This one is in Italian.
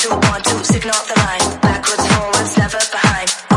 two, signal the line. Backwards, forwards, never behind.